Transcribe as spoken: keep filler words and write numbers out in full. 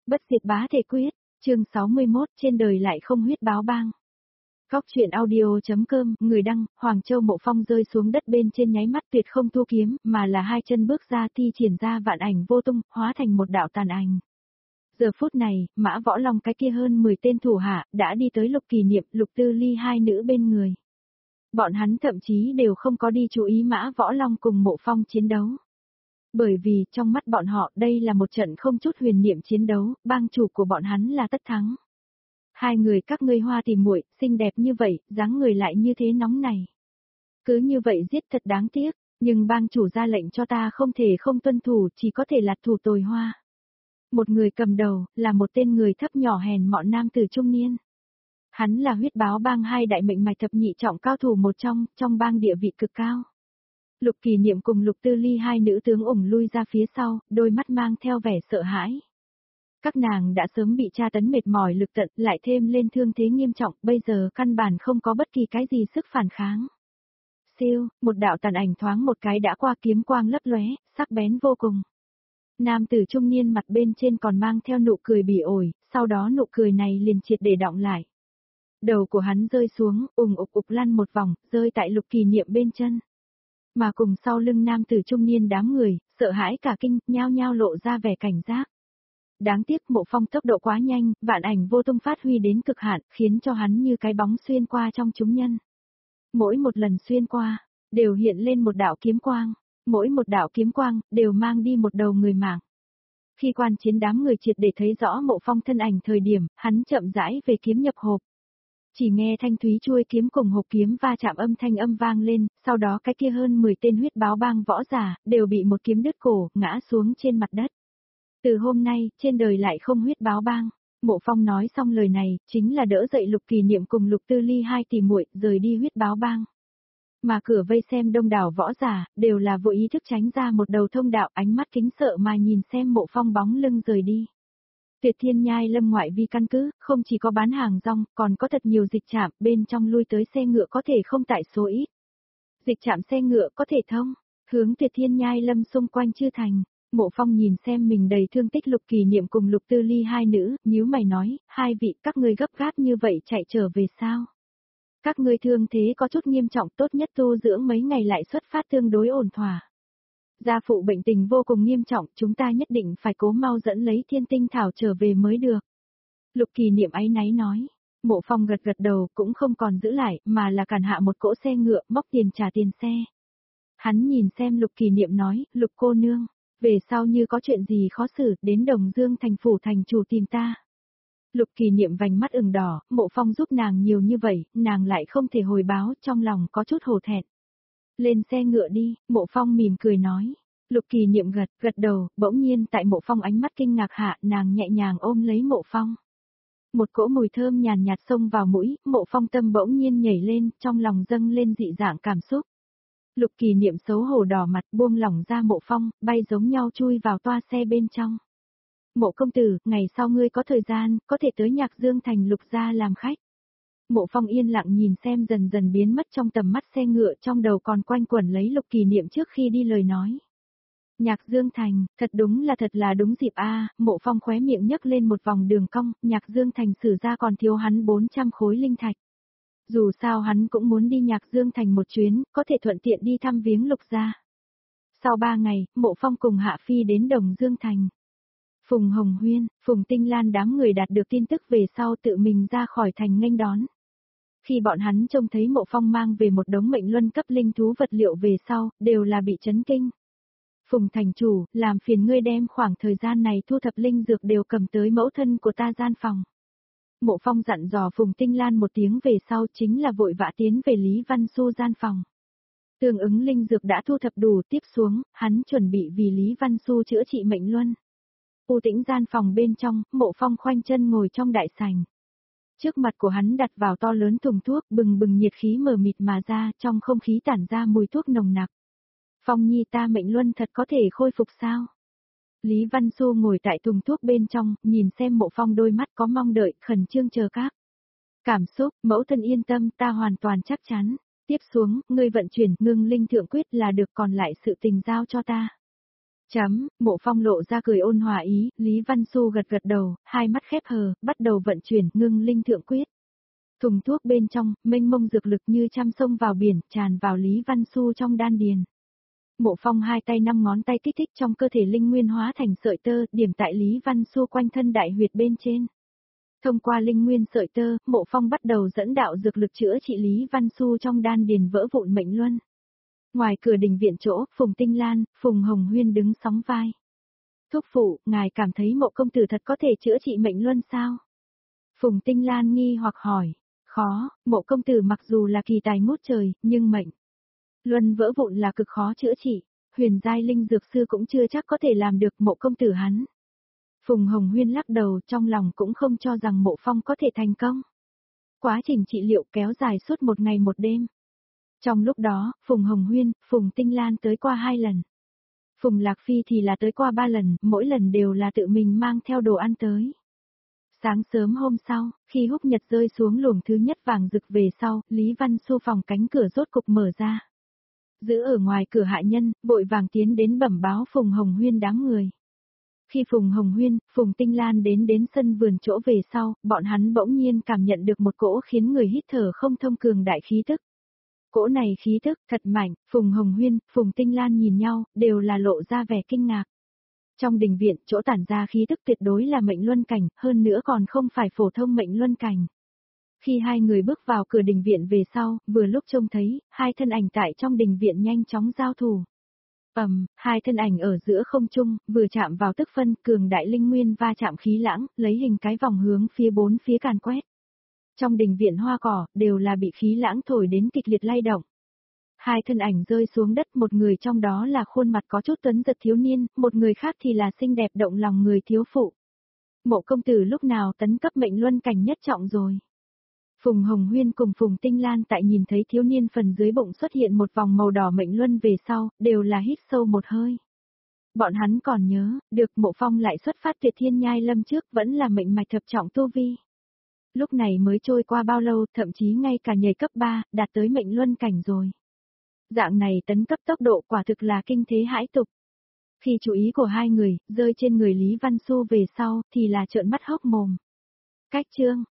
Bất diệt bá thể quyết, chương sáu mươi mốt, trên đời lại không huyết báo bang. Góc truyện audio.com, người đăng, Hoàng Châu Mộ Phong rơi xuống đất bên trên nháy mắt tuyệt không thu kiếm, mà là hai chân bước ra thi triển ra vạn ảnh vô tung, hóa thành một đạo tàn ảnh. Giờ phút này, Mã Võ Long cái kia hơn mười tên thủ hạ, đã đi tới Lục Kỳ Niệm, Lục Tư Ly hai nữ bên người. Bọn hắn thậm chí đều không có đi chú ý Mã Võ Long cùng Mộ Phong chiến đấu. Bởi vì, trong mắt bọn họ, đây là một trận không chút huyền niệm chiến đấu, bang chủ của bọn hắn là tất thắng. Hai người các ngươi hoa tìm muội, xinh đẹp như vậy, dáng người lại như thế nóng này. Cứ như vậy giết thật đáng tiếc, nhưng bang chủ ra lệnh cho ta không thể không tuân thủ, chỉ có thể lạt thủ tồi hoa. Một người cầm đầu, là một tên người thấp nhỏ hèn mọn nam tử trung niên. Hắn là huyết báo bang hai đại mệnh mạch thập nhị trọng cao thủ một trong, trong bang địa vị cực cao. Lục Kỳ Niệm cùng Lục Tư Ly hai nữ tướng ủng lui ra phía sau, đôi mắt mang theo vẻ sợ hãi. Các nàng đã sớm bị tra tấn mệt mỏi lực tận, lại thêm lên thương thế nghiêm trọng, bây giờ căn bản không có bất kỳ cái gì sức phản kháng. Siêu, một đạo tàn ảnh thoáng một cái đã qua, kiếm quang lấp lóe, sắc bén vô cùng. Nam tử trung niên mặt bên trên còn mang theo nụ cười bỉ ổi, sau đó nụ cười này liền triệt để đọng lại. Đầu của hắn rơi xuống, ùng ục ục lăn một vòng, rơi tại Lục Kỳ Niệm bên chân. Mà cùng sau lưng nam tử trung niên đám người, sợ hãi cả kinh, nhao nhao lộ ra vẻ cảnh giác. Đáng tiếc Mộ Phong tốc độ quá nhanh, vạn ảnh vô tung phát huy đến cực hạn, khiến cho hắn như cái bóng xuyên qua trong chúng nhân. Mỗi một lần xuyên qua, đều hiện lên một đạo kiếm quang, mỗi một đạo kiếm quang, đều mang đi một đầu người mạng. Khi quan chiến đám người triệt để thấy rõ Mộ Phong thân ảnh thời điểm, hắn chậm rãi về kiếm nhập hộp. Chỉ nghe thanh thúy chuôi kiếm cùng hộp kiếm va chạm âm thanh âm vang lên, sau đó cái kia hơn mười tên huyết báo bang võ giả, đều bị một kiếm đứt cổ, ngã xuống trên mặt đất. Từ hôm nay, trên đời lại không huyết báo bang. Mộ Phong nói xong lời này, chính là đỡ dậy Lục Kỳ Niệm cùng Lục Tư Ly hai tỷ muội, rời đi huyết báo bang. Mà cửa vây xem đông đảo võ giả, đều là vô ý thức tránh ra một đầu thông đạo, ánh mắt kính sợ mà nhìn xem Mộ Phong bóng lưng rời đi. Tuyệt Thiên Nhai Lâm ngoại vi căn cứ, không chỉ có bán hàng rong, còn có thật nhiều dịch trạm, bên trong lui tới xe ngựa có thể không tại số ít. Dịch trạm xe ngựa có thể thông, hướng Tuyệt Thiên Nhai Lâm xung quanh chư thành. Mộ Phong nhìn xem mình đầy thương tích Lục Kỳ Niệm cùng Lục Tư Ly hai nữ, nhíu mày nói, hai vị các ngươi gấp gáp như vậy chạy trở về sao? Các ngươi thương thế có chút nghiêm trọng, tốt nhất tu dưỡng mấy ngày lại xuất phát tương đối ổn thỏa. Gia phụ bệnh tình vô cùng nghiêm trọng, chúng ta nhất định phải cố mau dẫn lấy Thiên Tinh Thảo trở về mới được. Lục Kỳ Niệm áy náy nói. Mộ Phong gật gật đầu, cũng không còn giữ lại, mà là cản hạ một cỗ xe ngựa, móc tiền trả tiền xe. Hắn nhìn xem Lục Kỳ Niệm nói, Lục cô nương, về sau như có chuyện gì khó xử, đến Đồng Dương thành phủ thành chủ tìm ta. Lục Kỳ Niệm vành mắt ửng đỏ, Mộ Phong giúp nàng nhiều như vậy, nàng lại không thể hồi báo, trong lòng có chút hổ thẹn. Lên xe ngựa đi, Mộ Phong mỉm cười nói. Lục Kỳ Niệm gật, gật đầu, bỗng nhiên tại Mộ Phong ánh mắt kinh ngạc hạ, nàng nhẹ nhàng ôm lấy Mộ Phong. Một cỗ mùi thơm nhàn nhạt xông vào mũi, Mộ Phong tâm bỗng nhiên nhảy lên, trong lòng dâng lên dị dạng cảm xúc. Lục Kỳ Niệm xấu hổ đỏ mặt, buông lỏng ra Mộ Phong, bay giống nhau chui vào toa xe bên trong. Mộ công tử, ngày sau ngươi có thời gian, có thể tới Nhạc Dương thành Lục gia làm khách. Mộ Phong yên lặng nhìn xem dần dần biến mất trong tầm mắt xe ngựa, trong đầu còn quanh quẩn lấy Lục Kỳ Niệm trước khi đi lời nói. Nhạc Dương thành, thật đúng là thật là đúng dịp a. Mộ Phong khóe miệng nhấc lên một vòng đường cong, Nhạc Dương thành sử ra còn thiếu hắn bốn trăm khối linh thạch. Dù sao hắn cũng muốn đi Nhạc Dương thành một chuyến, có thể thuận tiện đi thăm viếng Lục gia. Sau ba ngày, Mộ Phong cùng Hạ Phi đến Đồng Dương thành. Phùng Hồng Huyên, Phùng Tinh Lan đám người đạt được tin tức về sau tự mình ra khỏi thành nghênh đón. Khi bọn hắn trông thấy Mộ Phong mang về một đống mệnh luân cấp linh thú vật liệu về sau, đều là bị chấn kinh. Phùng thành chủ, làm phiền ngươi đem khoảng thời gian này thu thập linh dược đều cầm tới mẫu thân của ta gian phòng. Mộ Phong dặn dò Phùng Tinh Lan một tiếng về sau chính là vội vã tiến về Lý Văn Xu gian phòng. Tương ứng linh dược đã thu thập đủ, tiếp xuống, hắn chuẩn bị vì Lý Văn Xu chữa trị mệnh luân. U tĩnh gian phòng bên trong, Mộ Phong khoanh chân ngồi trong đại sảnh. Trước mặt của hắn đặt vào to lớn thùng thuốc, bừng bừng nhiệt khí mờ mịt mà ra, trong không khí tản ra mùi thuốc nồng nặc. Phong nhi, ta mệnh luân thật có thể khôi phục sao? Lý Văn Xu ngồi tại thùng thuốc bên trong, nhìn xem Mộ Phong, đôi mắt có mong đợi, khẩn trương chờ các cảm xúc. Mẫu thân yên tâm, ta hoàn toàn chắc chắn. Tiếp xuống, ngươi vận chuyển ngưng linh thượng quyết là được, còn lại sự tình giao cho ta. Chấm, Mộ Phong lộ ra cười ôn hòa ý, Lý Văn Xu gật gật đầu, hai mắt khép hờ, bắt đầu vận chuyển ngưng linh thượng quyết. Thùng thuốc bên trong, mênh mông dược lực như trăm sông vào biển, tràn vào Lý Văn Xu trong đan điền. Mộ Phong hai tay năm ngón tay kích thích trong cơ thể linh nguyên hóa thành sợi tơ, điểm tại Lý Văn Xu quanh thân đại huyệt bên trên. Thông qua linh nguyên sợi tơ, Mộ Phong bắt đầu dẫn đạo dược lực chữa trị Lý Văn Xu trong đan điền vỡ vụn mệnh luân. Ngoài cửa đình viện chỗ, Phùng Tinh Lan, Phùng Hồng Huyên đứng sóng vai. Thúc phụ, ngài cảm thấy Mộ công tử thật có thể chữa trị mệnh luân sao? Phùng Tinh Lan nghi hoặc hỏi. Khó, Mộ công tử mặc dù là kỳ tài ngút trời, nhưng mệnh luân vỡ vụn là cực khó chữa trị. Huyền giai linh dược sư cũng chưa chắc có thể làm được Mộ công tử hắn. Phùng Hồng Huyên lắc đầu, trong lòng cũng không cho rằng Mộ Phong có thể thành công. Quá trình trị liệu kéo dài suốt một ngày một đêm. Trong lúc đó, Phùng Hồng Huyên, Phùng Tinh Lan tới qua hai lần. Phùng Lạc Phi thì là tới qua ba lần, mỗi lần đều là tự mình mang theo đồ ăn tới. Sáng sớm hôm sau, khi húc nhật rơi xuống luồng thứ nhất vàng rực về sau, Lý Văn Xu phòng cánh cửa rốt cục mở ra. Giữ ở ngoài cửa hạ nhân, vội vàng tiến đến bẩm báo Phùng Hồng Huyên đám người. Khi Phùng Hồng Huyên, Phùng Tinh Lan đến đến sân vườn chỗ về sau, bọn hắn bỗng nhiên cảm nhận được một cỗ khiến người hít thở không thông cường đại khí tức. Cỗ này khí tức thật mạnh, Phùng Hồng Huyên, Phùng Tinh Lan nhìn nhau, đều là lộ ra vẻ kinh ngạc. Trong đình viện, chỗ tản ra khí tức tuyệt đối là mệnh luân cảnh, hơn nữa còn không phải phổ thông mệnh luân cảnh. Khi hai người bước vào cửa đình viện về sau, vừa lúc trông thấy, hai thân ảnh tại trong đình viện nhanh chóng giao thủ. Ầm, um, hai thân ảnh ở giữa không trung, vừa chạm vào tức phân, cường đại linh nguyên va chạm khí lãng, lấy hình cái vòng hướng phía bốn phía càn quét. Trong đình viện hoa cỏ, đều là bị khí lãng thổi đến kịch liệt lay động. Hai thân ảnh rơi xuống đất, một người trong đó là khuôn mặt có chút tuấn giật thiếu niên, một người khác thì là xinh đẹp động lòng người thiếu phụ. Mộ công tử lúc nào tấn cấp mệnh luân cảnh nhất trọng rồi. Phùng Hồng Huyên cùng Phùng Tinh Lan tại nhìn thấy thiếu niên phần dưới bụng xuất hiện một vòng màu đỏ mệnh luân về sau, đều là hít sâu một hơi. Bọn hắn còn nhớ, được Mộ Phong lại xuất phát tuyệt thiên nhai lâm trước vẫn là mệnh mạch thập trọng tu vi. Lúc này mới trôi qua bao lâu, thậm chí ngay cả nhảy cấp ba, đạt tới mệnh luân cảnh rồi. Dạng này tấn cấp tốc độ quả thực là kinh thế hãi tục. Khi chú ý của hai người, rơi trên người Lý Văn Xu về sau, thì là trợn mắt hốc mồm. Cách chương